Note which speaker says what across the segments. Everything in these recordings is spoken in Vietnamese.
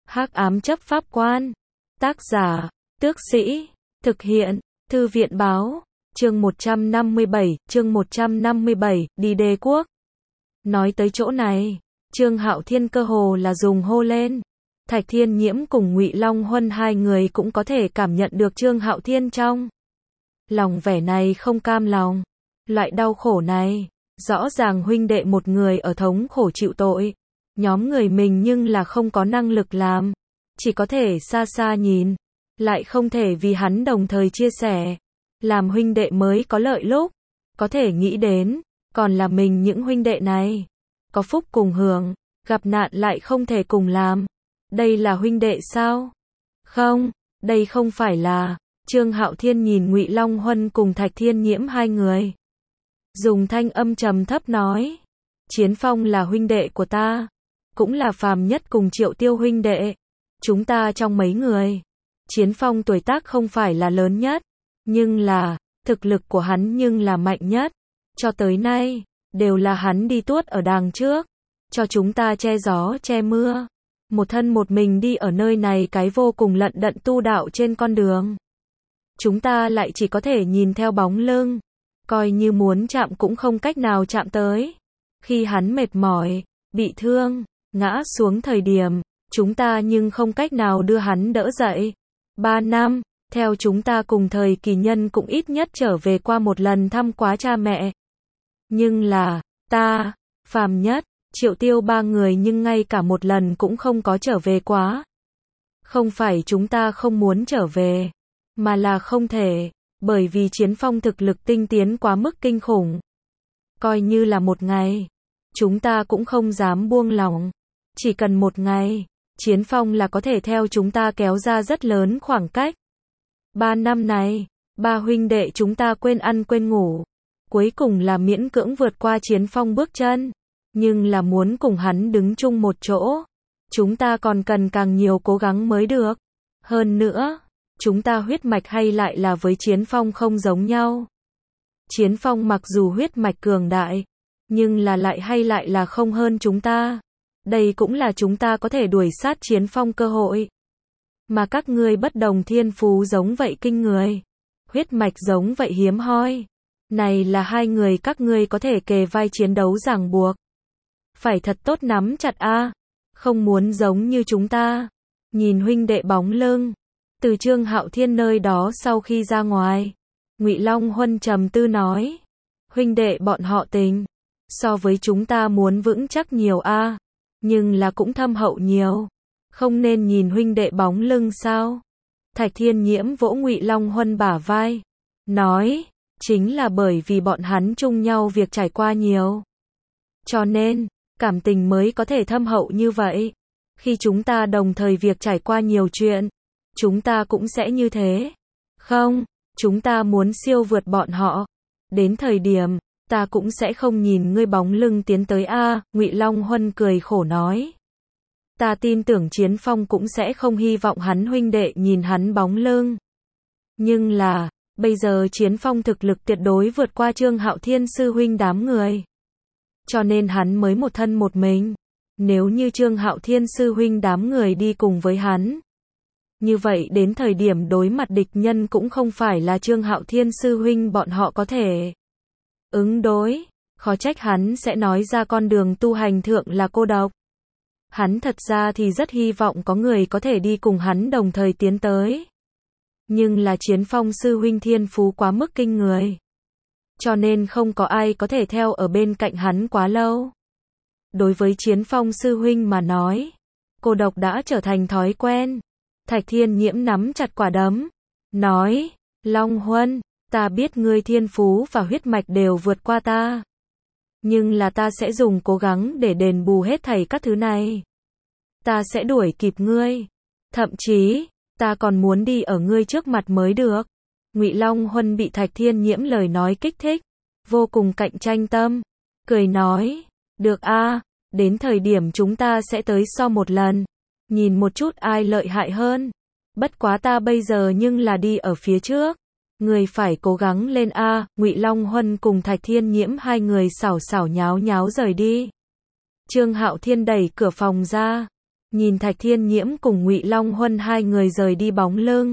Speaker 1: Hắc ám chấp pháp quan. Tác giả, Tước Sĩ. Thực hiện, Thư viện báo. Chương 157, đi đế quốc. Nói tới chỗ này, Trương Hạo Thiên cơ hồ là dùng hô lên. Thạch Thiên Nhiễm cùng Ngụy Long Huân hai người cũng có thể cảm nhận được Trương Hạo Thiên trong lòng vẻ này không cam lòng. Loại đau khổ này, rõ ràng huynh đệ một người ở thống khổ chịu tội. Nhóm người mình nhưng là không có năng lực làm. Chỉ có thể xa xa nhìn. Lại không thể vì hắn đồng thời chia sẻ. Làm huynh đệ mới có lợi lúc. Có thể nghĩ đến, còn là mình những huynh đệ này. Có phúc cùng hưởng, gặp nạn lại không thể cùng làm. Đây là huynh đệ sao? Không, đây không phải là. Trương Hạo Thiên nhìn Ngụy Long Huân cùng Thạch Thiên Nhiễm hai người. Dùng thanh âm trầm thấp nói. Chiến Phong là huynh đệ của ta. Cũng là phàm nhất cùng Triệu Tiêu huynh đệ. Chúng ta trong mấy người. Chiến Phong tuổi tác không phải là lớn nhất. Nhưng là, thực lực của hắn nhưng là mạnh nhất. Cho tới nay, đều là hắn đi tuốt ở đằng trước. Cho chúng ta che gió che mưa. Một thân một mình đi ở nơi này cái vô cùng lận đận tu đạo trên con đường. Chúng ta lại chỉ có thể nhìn theo bóng lưng. Coi như muốn chạm cũng không cách nào chạm tới. Khi hắn mệt mỏi, bị thương, ngã xuống thời điểm, chúng ta nhưng không cách nào đưa hắn đỡ dậy. 3 năm, theo chúng ta cùng thời kỳ nhân cũng ít nhất trở về qua một lần thăm quá cha mẹ. Nhưng là, ta, phàm nhất, Triệu Tiêu ba người nhưng ngay cả một lần cũng không có trở về quá. Không phải chúng ta không muốn trở về, mà là không thể, bởi vì Chiến Phong thực lực tinh tiến quá mức kinh khủng. Coi như là một ngày, chúng ta cũng không dám buông lỏng. Chỉ cần một ngày, Chiến Phong là có thể theo chúng ta kéo ra rất lớn khoảng cách. 3 năm này, ba huynh đệ chúng ta quên ăn quên ngủ. Cuối cùng là miễn cưỡng vượt qua Chiến Phong bước chân. Nhưng là muốn cùng hắn đứng chung một chỗ. Chúng ta còn cần càng nhiều cố gắng mới được. Hơn nữa, chúng ta huyết mạch hay lại là với Chiến Phong không giống nhau. Chiến Phong mặc dù huyết mạch cường đại, nhưng là lại hay lại là không hơn chúng ta. Đây cũng là chúng ta có thể đuổi sát Chiến Phong cơ hội. Mà các ngươi bất đồng thiên phú giống vậy kinh người. Huyết mạch giống vậy hiếm hoi. Này là hai người các ngươi có thể kề vai chiến đấu ràng buộc. Phải thật tốt nắm chặt a, không muốn giống như chúng ta. Nhìn huynh đệ bóng lưng, từ Trương Hạo Thiên nơi đó sau khi ra ngoài, Ngụy Long Huân trầm tư nói, huynh đệ bọn họ tình, so với chúng ta muốn vững chắc nhiều a, nhưng là cũng thâm hậu nhiều, không nên nhìn huynh đệ bóng lưng sao? Thạch Thiên Nhiễm vỗ Ngụy Long Huân bả vai, nói, chính là bởi vì bọn hắn chung nhau việc trải qua nhiều. Cho nên, cảm tình mới có thể thâm hậu như vậy. Khi chúng ta đồng thời việc trải qua nhiều chuyện, chúng ta cũng sẽ như thế. Không, chúng ta muốn siêu vượt bọn họ. Đến thời điểm, ta cũng sẽ không nhìn ngươi bóng lưng tiến tới a. Ngụy Long Huân cười khổ nói. Ta tin tưởng Chiến Phong cũng sẽ không hy vọng hắn huynh đệ nhìn hắn bóng lưng. Nhưng là, bây giờ Chiến Phong thực lực tuyệt đối vượt qua Trương Hạo Thiên sư huynh đám người. Cho nên hắn mới một thân một mình. Nếu như Trương Hạo Thiên sư huynh đám người đi cùng với hắn, như vậy đến thời điểm đối mặt địch nhân cũng không phải là Trương Hạo Thiên sư huynh bọn họ có thể ứng đối. Khó trách hắn sẽ nói ra con đường tu hành thượng là cô độc. Hắn thật ra thì rất hy vọng có người có thể đi cùng hắn đồng thời tiến tới. Nhưng là Chiến Phong sư huynh thiên phú quá mức kinh người. Cho nên không có ai có thể theo ở bên cạnh hắn quá lâu. Đối với Chiến Phong sư huynh mà nói, cô độc đã trở thành thói quen. Thạch Thiên Nhiễm nắm chặt quả đấm, nói, Long Huân, ta biết ngươi thiên phú và huyết mạch đều vượt qua ta. Nhưng là ta sẽ dùng cố gắng để đền bù hết thảy các thứ này. Ta sẽ đuổi kịp ngươi. Thậm chí, ta còn muốn đi ở ngươi trước mặt mới được. Ngụy Long Huân bị Thạch Thiên Nhiễm lời nói kích thích, vô cùng cạnh tranh tâm, cười nói, được a, đến thời điểm chúng ta sẽ tới so một lần, nhìn một chút ai lợi hại hơn. Bất quá ta bây giờ nhưng là đi ở phía trước, người phải cố gắng lên a. Ngụy Long Huân cùng Thạch Thiên Nhiễm hai người xảo xảo nháo nháo rời đi. Trương Hạo Thiên đẩy cửa phòng ra, nhìn Thạch Thiên Nhiễm cùng Ngụy Long Huân hai người rời đi bóng lưng.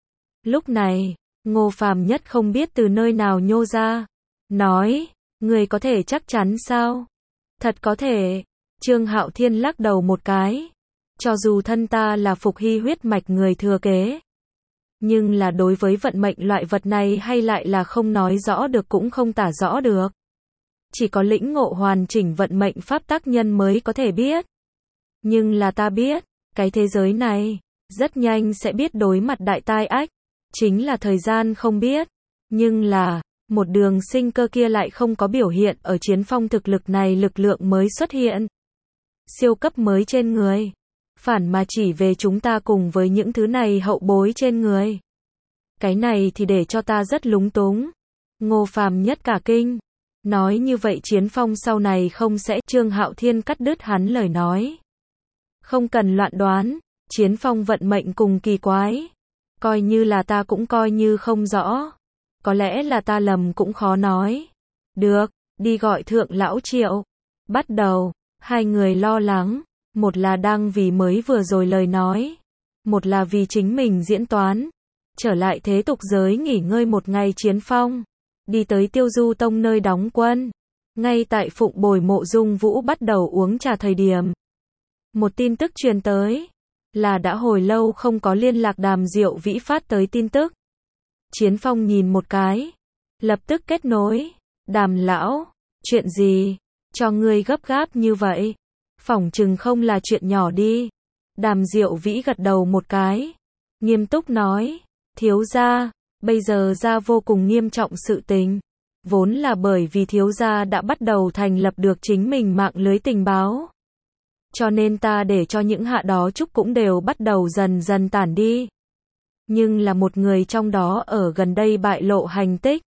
Speaker 1: Lúc này, Ngô Phàm Nhất không biết từ nơi nào nhô ra, nói, người có thể chắc chắn sao? Thật có thể. Trương Hạo Thiên lắc đầu một cái. Cho dù thân ta là Phục Hy huyết mạch người thừa kế, nhưng là đối với vận mệnh loại vật này hay lại là không nói rõ được cũng không tả rõ được. Chỉ có lĩnh ngộ hoàn chỉnh vận mệnh pháp tắc nhân mới có thể biết. Nhưng là ta biết, cái thế giới này, rất nhanh sẽ biết đối mặt đại tai ách. Chính là thời gian không biết. Nhưng là, một đường sinh cơ kia lại không có biểu hiện ở Chiến Phong thực lực này, lực lượng mới xuất hiện. Siêu cấp mới trên người. Phản mà chỉ về chúng ta cùng với những thứ này hậu bối trên người. Cái này thì để cho ta rất lúng túng. Ngô Phàm Nhất cả kinh. Nói như vậy Chiến Phong sau này không sẽ. Trương Hạo Thiên cắt đứt hắn lời nói. Không cần loạn đoán. Chiến Phong vận mệnh cùng kỳ quái. Coi như là ta cũng coi như không rõ. Có lẽ là ta lầm cũng khó nói. Được, đi gọi thượng lão Triệu. Bắt đầu, hai người lo lắng. Một là đang vì mới vừa rồi lời nói. Một là vì chính mình diễn toán. Trở lại thế tục giới nghỉ ngơi một ngày Chiến Phong. Đi tới Tiêu Du Tông nơi đóng quân. Ngay tại Phụng Bồi Mộ Dung Vũ bắt đầu uống trà thời điểm. Một tin tức truyền tới. Là đã hồi lâu không có liên lạc Đàm Diệu Vĩ phát tới tin tức. Chiến Phong nhìn một cái. Lập tức kết nối. Đàm lão, chuyện gì? Cho ngươi gấp gáp như vậy? Phỏng chừng không là chuyện nhỏ đi. Đàm Diệu Vĩ gật đầu một cái. Nghiêm túc nói. Thiếu gia, bây giờ ra vô cùng nghiêm trọng sự tình. Vốn là bởi vì thiếu gia đã bắt đầu thành lập được chính mình mạng lưới tình báo. Cho nên ta để cho những hạ đó chúc cũng đều bắt đầu dần dần tản đi. Nhưng là một người trong đó ở gần đây bại lộ hành tích.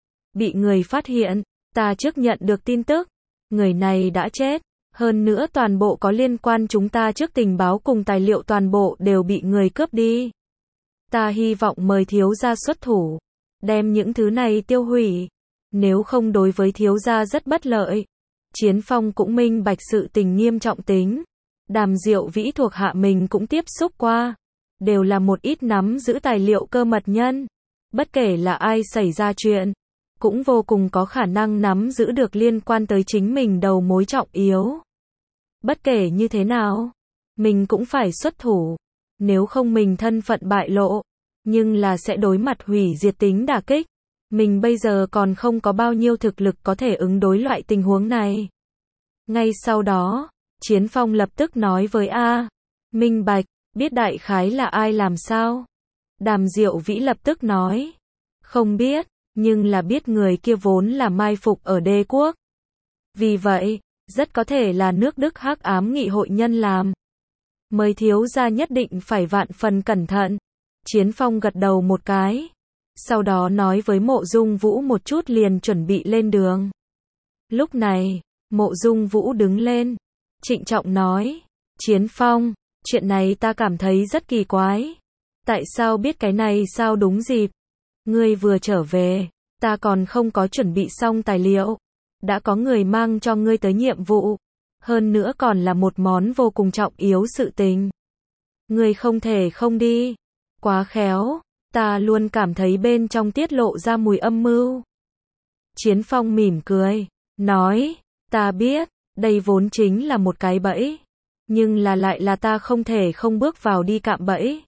Speaker 1: Bị người phát hiện, ta trước nhận được tin tức. Người này đã chết. Hơn nữa toàn bộ có liên quan chúng ta trước tình báo cùng tài liệu toàn bộ đều bị người cướp đi. Ta hy vọng mời thiếu gia xuất thủ. Đem những thứ này tiêu hủy. Nếu không đối với thiếu gia rất bất lợi. Chiến Phong cũng minh bạch sự tình nghiêm trọng tính. Đàm Diệu Vĩ thuộc hạ mình cũng tiếp xúc qua. Đều là một ít nắm giữ tài liệu cơ mật nhân. Bất kể là ai xảy ra chuyện. Cũng vô cùng có khả năng nắm giữ được liên quan tới chính mình đầu mối trọng yếu. Bất kể như thế nào, mình cũng phải xuất thủ. Nếu không mình thân phận bại lộ, nhưng là sẽ đối mặt hủy diệt tính đả kích. Mình bây giờ còn không có bao nhiêu thực lực có thể ứng đối loại tình huống này. Ngay sau đó, Chiến Phong lập tức nói với A. Minh bạch, biết đại khái là ai làm sao? Đàm Diệu Vĩ lập tức nói. Không biết, nhưng là biết người kia vốn là mai phục ở đế quốc. Vì vậy, rất có thể là nước Đức Hắc Ám Nghị hội nhân làm. Mời thiếu gia nhất định phải vạn phần cẩn thận. Chiến Phong gật đầu một cái. Sau đó nói với Mộ Dung Vũ một chút liền chuẩn bị lên đường. Lúc này, Mộ Dung Vũ đứng lên. Trịnh trọng nói. Chiến Phong, chuyện này ta cảm thấy rất kỳ quái. Tại sao biết cái này sao đúng dịp? Ngươi vừa trở về, ta còn không có chuẩn bị xong tài liệu. Đã có người mang cho ngươi tới nhiệm vụ. Hơn nữa còn là một món vô cùng trọng yếu sự tình. Ngươi không thể không đi. Quá khéo, ta luôn cảm thấy bên trong tiết lộ ra mùi âm mưu. Chiến Phong mỉm cười, nói, ta biết, đây vốn chính là một cái bẫy. Nhưng là lại là ta không thể không bước vào đi cạm bẫy.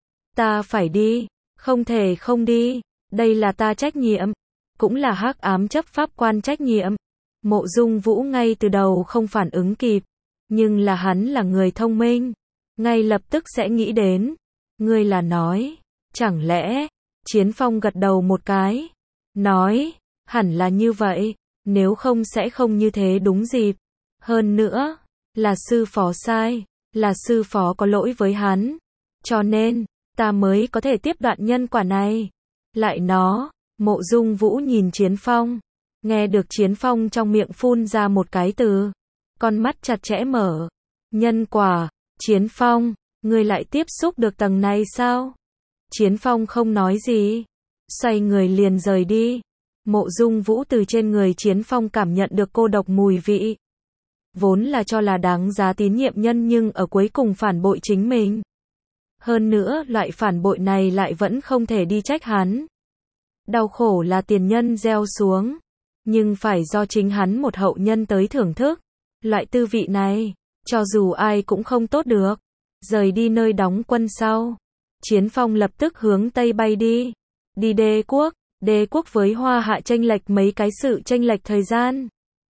Speaker 1: Ta phải đi, không thể không đi, đây là ta trách nhiệm. Cũng là Hắc Ám chấp pháp quan trách nhiệm. Mộ Dung Vũ ngay từ đầu không phản ứng kịp. Nhưng là hắn là người thông minh. Ngay lập tức sẽ nghĩ đến. Ngươi là nói. Chẳng lẽ. Chiến Phong gật đầu một cái. Nói. Hẳn là như vậy. Nếu không sẽ không như thế đúng dịp. Hơn nữa. Là sư phó sai. Là sư phó có lỗi với hắn. Cho nên. Ta mới có thể tiếp đoạn nhân quả này. Lại nó. Mộ Dung Vũ nhìn Chiến Phong. Nghe được Chiến Phong trong miệng phun ra một cái từ. Con mắt chặt chẽ mở. Nhân quả. Chiến Phong, ngươi lại tiếp xúc được tầng này sao? Chiến Phong không nói gì. Xoay người liền rời đi. Mộ Dung Vũ từ trên người Chiến Phong cảm nhận được cô độc mùi vị. vốn là cho là đáng giá tín nhiệm nhân nhưng ở cuối cùng phản bội chính mình. Hơn nữa, loại phản bội này lại vẫn không thể đi trách hắn. Đau khổ là tiền nhân gieo xuống, nhưng phải do chính hắn một hậu nhân tới thưởng thức. Loại tư vị này, cho dù ai cũng không tốt được. Rời đi nơi đóng quân sau, Chiến Phong lập tức hướng Tây bay đi. Đi Đế quốc với Hoa Hạ chênh lệch mấy cái sự chênh lệch thời gian.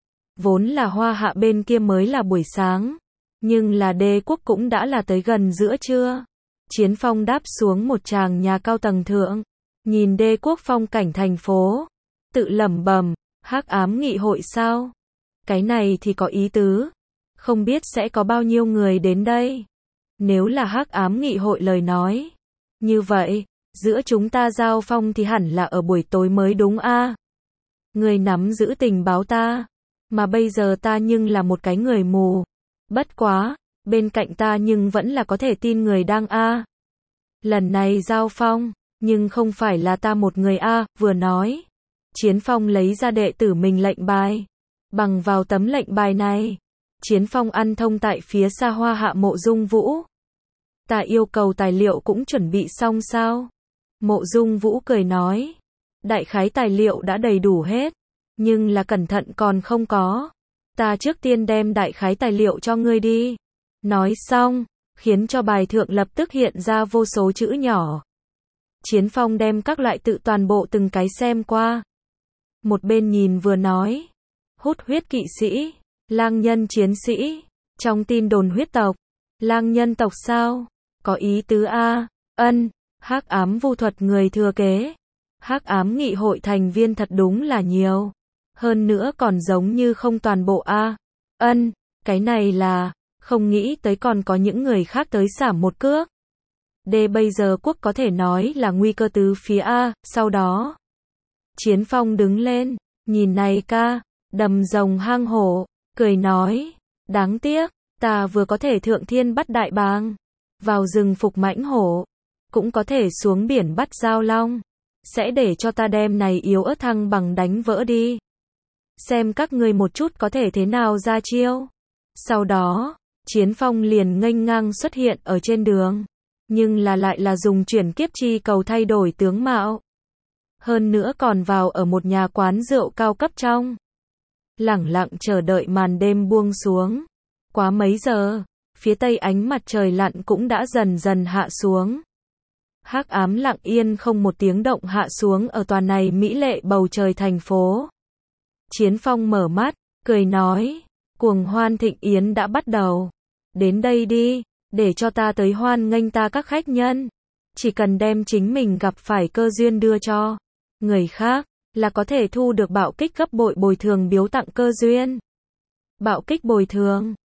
Speaker 1: Vốn là Hoa Hạ bên kia mới là buổi sáng, nhưng là Đế quốc cũng đã là tới gần giữa trưa. Chiến Phong đáp xuống một tràng nhà cao tầng thượng, nhìn Đế quốc phong cảnh thành phố, tự lẩm bẩm, hắc ám nghị hội sao? Cái này thì có ý tứ, không biết sẽ có bao nhiêu người đến đây. Nếu là hắc ám nghị hội lời nói, như vậy, giữa chúng ta giao phong thì hẳn là ở buổi tối mới đúng a. Người nắm giữ tình báo ta, mà bây giờ ta nhưng là một cái người mù. Bất quá, bên cạnh ta nhưng vẫn là có thể tin người đang a. Lần này giao phong, nhưng không phải là ta một người a, vừa nói. Chiến Phong lấy ra đệ tử mình lệnh bài. Bằng vào tấm lệnh bài này, Chiến Phong ăn thông tại phía xa Hoa Hạ Mộ Dung Vũ. Ta yêu cầu tài liệu cũng chuẩn bị xong sao? Mộ Dung Vũ cười nói. Đại khái tài liệu đã đầy đủ hết, nhưng là cẩn thận còn không có. Ta trước tiên đem đại khái tài liệu cho ngươi đi. Nói xong, khiến cho bài thượng lập tức hiện ra vô số chữ nhỏ. Chiến Phong đem các loại tự toàn bộ từng cái xem qua. Một bên nhìn vừa nói. Hút huyết kỵ sĩ, lang nhân chiến sĩ, trong tin đồn huyết tộc, lang nhân tộc sao? Có ý tứ a. Ân, hắc ám vu thuật người thừa kế. Hắc ám nghị hội thành viên thật đúng là nhiều. Hơn nữa còn giống như không toàn bộ a. Ân, cái này là, không nghĩ tới còn có những người khác tới xảm một cước. Bây giờ quốc có thể nói là nguy cơ tứ phía a. Sau đó, Chiến Phong đứng lên, nhìn này ca, đầm rồng hang hổ, cười nói, đáng tiếc, ta vừa có thể thượng thiên bắt đại bàng, vào rừng phục mãnh hổ, cũng có thể xuống biển bắt giao long, sẽ để cho ta đem này yếu ớt thăng bằng đánh vỡ đi. Xem các ngươi một chút có thể thế nào ra chiêu. Sau đó, Chiến Phong liền nghênh ngang xuất hiện ở trên đường, nhưng là lại là dùng chuyển kiếp chi cầu thay đổi tướng mạo. Hơn nữa còn vào ở một nhà quán rượu cao cấp trong. Lẳng lặng chờ đợi màn đêm buông xuống. Quá mấy giờ, phía tây ánh mặt trời lặn cũng đã dần dần hạ xuống. Hắc ám lặng yên không một tiếng động hạ xuống ở tòa này mỹ lệ bầu trời thành phố. Chiến Phong mở mắt, cười nói, cuồng hoan thịnh yến đã bắt đầu. Đến đây đi, để cho ta tới hoan nghênh ta các khách nhân. Chỉ cần đem chính mình gặp phải cơ duyên đưa cho người khác, là có thể thu được bạo kích gấp bội bồi thường biếu tặng cơ duyên. Bạo kích bồi thường.